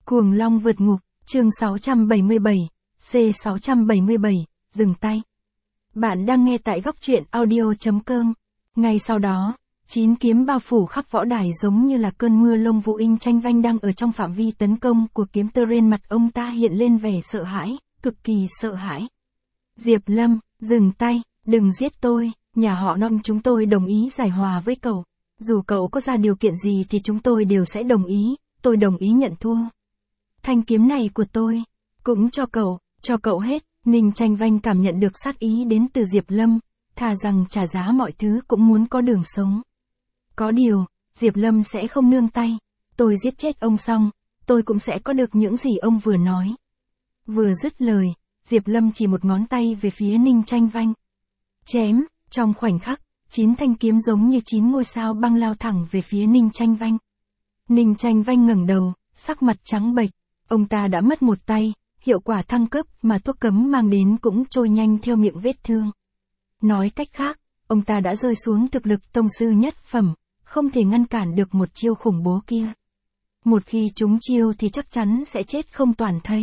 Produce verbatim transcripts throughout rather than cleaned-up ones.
Cuồng long vượt ngục, chương sáu trăm bảy mươi bảy, C sáu trăm bảy mươi bảy, dừng tay. Bạn đang nghe tại góc truyện audio.com. Ngay sau đó, chín kiếm bao phủ khắp võ đài giống như là cơn mưa lông vũ. In Tranh Vanh đang ở trong phạm vi tấn công của kiếm tơ. Trên mặt ông ta hiện lên vẻ sợ hãi, cực kỳ sợ hãi. Diệp Lâm, dừng tay, đừng giết tôi, nhà họ Non chúng tôi đồng ý giải hòa với cậu. Dù cậu có ra điều kiện gì thì chúng tôi đều sẽ đồng ý, tôi đồng ý nhận thua. Thanh kiếm này của tôi, cũng cho cậu, cho cậu hết. Ninh Tranh Vanh cảm nhận được sát ý đến từ Diệp Lâm, thà rằng trả giá mọi thứ cũng muốn có đường sống. Có điều, Diệp Lâm sẽ không nương tay, tôi giết chết ông xong, tôi cũng sẽ có được những gì ông vừa nói. Vừa dứt lời, Diệp Lâm chỉ một ngón tay về phía Ninh Tranh Vanh. Chém, trong khoảnh khắc, chín thanh kiếm giống như chín ngôi sao băng lao thẳng về phía Ninh Tranh Vanh. Ninh Tranh Vanh ngẩng đầu, sắc mặt trắng bệch, ông ta đã mất một tay, hiệu quả thăng cấp mà thuốc cấm mang đến cũng trôi nhanh theo miệng vết thương. Nói cách khác, ông ta đã rơi xuống thực lực tông sư nhất phẩm, không thể ngăn cản được một chiêu khủng bố kia. Một khi trúng chiêu thì chắc chắn sẽ chết không toàn thây.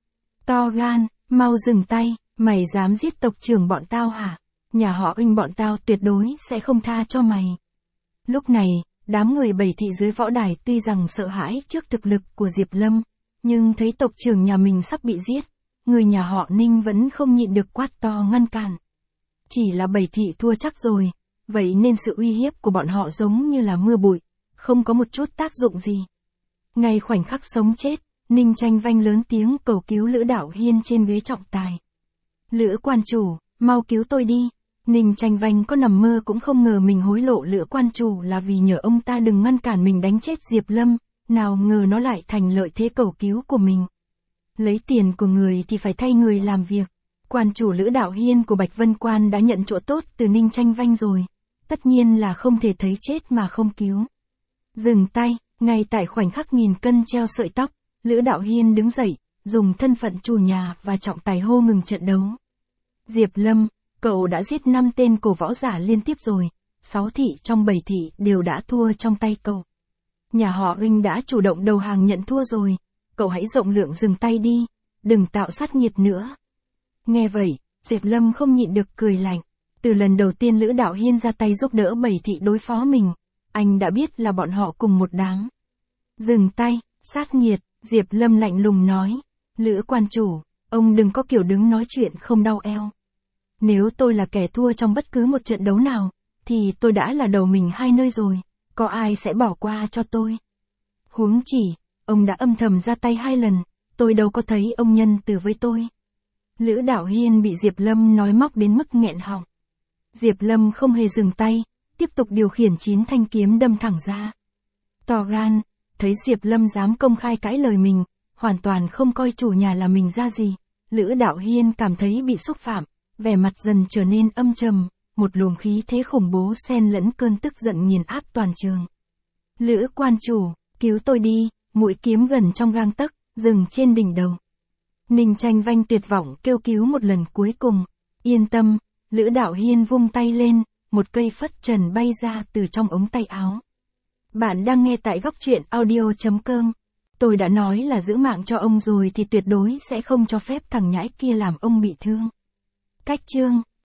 To gan, mau dừng tay, mày dám giết tộc trưởng bọn tao hả? Nhà họ Unh bọn tao tuyệt đối sẽ không tha cho mày. Lúc này, đám người Bảy Thị dưới võ đài tuy rằng sợ hãi trước thực lực của Diệp Lâm, nhưng thấy tộc trưởng nhà mình sắp bị giết, người nhà họ Ninh vẫn không nhịn được quát to ngăn cản. Chỉ là Bảy Thị thua chắc rồi, vậy nên sự uy hiếp của bọn họ giống như là mưa bụi, không có một chút tác dụng gì. Ngay khoảnh khắc sống chết, Ninh Tranh Vanh lớn tiếng cầu cứu Lữ Đạo Hiên trên ghế trọng tài. Lữ quan chủ, mau cứu tôi đi. Ninh Tranh Vanh có nằm mơ cũng không ngờ mình hối lộ Lữ quan chủ là vì nhờ ông ta đừng ngăn cản mình đánh chết Diệp Lâm, nào ngờ nó lại thành lợi thế cầu cứu của mình. Lấy tiền của người thì phải thay người làm việc. Quan chủ Lữ Đạo Hiên của Bạch Vân Quan đã nhận chỗ tốt từ Ninh Tranh Vanh rồi, tất nhiên là không thể thấy chết mà không cứu. Dừng tay, ngay tại khoảnh khắc nghìn cân treo sợi tóc, Lữ Đạo Hiên đứng dậy, dùng thân phận chủ nhà và trọng tài hô ngừng trận đấu. Diệp Lâm, cậu đã giết năm tên cổ võ giả liên tiếp rồi, sáu thị trong bảy thị đều đã thua trong tay cậu. Nhà họ Unh đã chủ động đầu hàng nhận thua rồi, cậu hãy rộng lượng dừng tay đi, đừng tạo sát nghiệt nữa. Nghe vậy, Diệp Lâm không nhịn được cười lạnh. Từ lần đầu tiên Lữ Đạo Hiên ra tay giúp đỡ Bảy Thị đối phó mình, anh đã biết là bọn họ cùng một đám. Dừng tay, sát nghiệt, Diệp Lâm lạnh lùng nói. Lữ quan chủ, ông đừng có kiểu đứng nói chuyện không đau eo. Nếu tôi là kẻ thua trong bất cứ một trận đấu nào, thì tôi đã là đầu mình hai nơi rồi, có ai sẽ bỏ qua cho tôi. Huống chỉ, ông đã âm thầm ra tay hai lần, tôi đâu có thấy ông nhân từ với tôi. Lữ Đạo Hiên bị Diệp Lâm nói móc đến mức nghẹn họng. Diệp Lâm không hề dừng tay, tiếp tục điều khiển chín thanh kiếm đâm thẳng ra. To gan, thấy Diệp Lâm dám công khai cãi lời mình, hoàn toàn không coi chủ nhà là mình ra gì. Lữ Đạo Hiên cảm thấy bị xúc phạm, vẻ mặt dần trở nên âm trầm, một luồng khí thế khủng bố xen lẫn cơn tức giận nghiền áp toàn trường. Lữ quan chủ, cứu tôi đi, mũi kiếm gần trong gang tấc, dừng trên đỉnh đầu. Ninh Tranh Vanh tuyệt vọng kêu cứu một lần cuối cùng. Yên tâm, Lữ Đạo Hiên vung tay lên, một cây phất trần bay ra từ trong ống tay áo. Bạn đang nghe tại góc truyện audio.com. Tôi đã nói là giữ mạng cho ông rồi thì tuyệt đối sẽ không cho phép thằng nhãi kia làm ông bị thương. Cách chương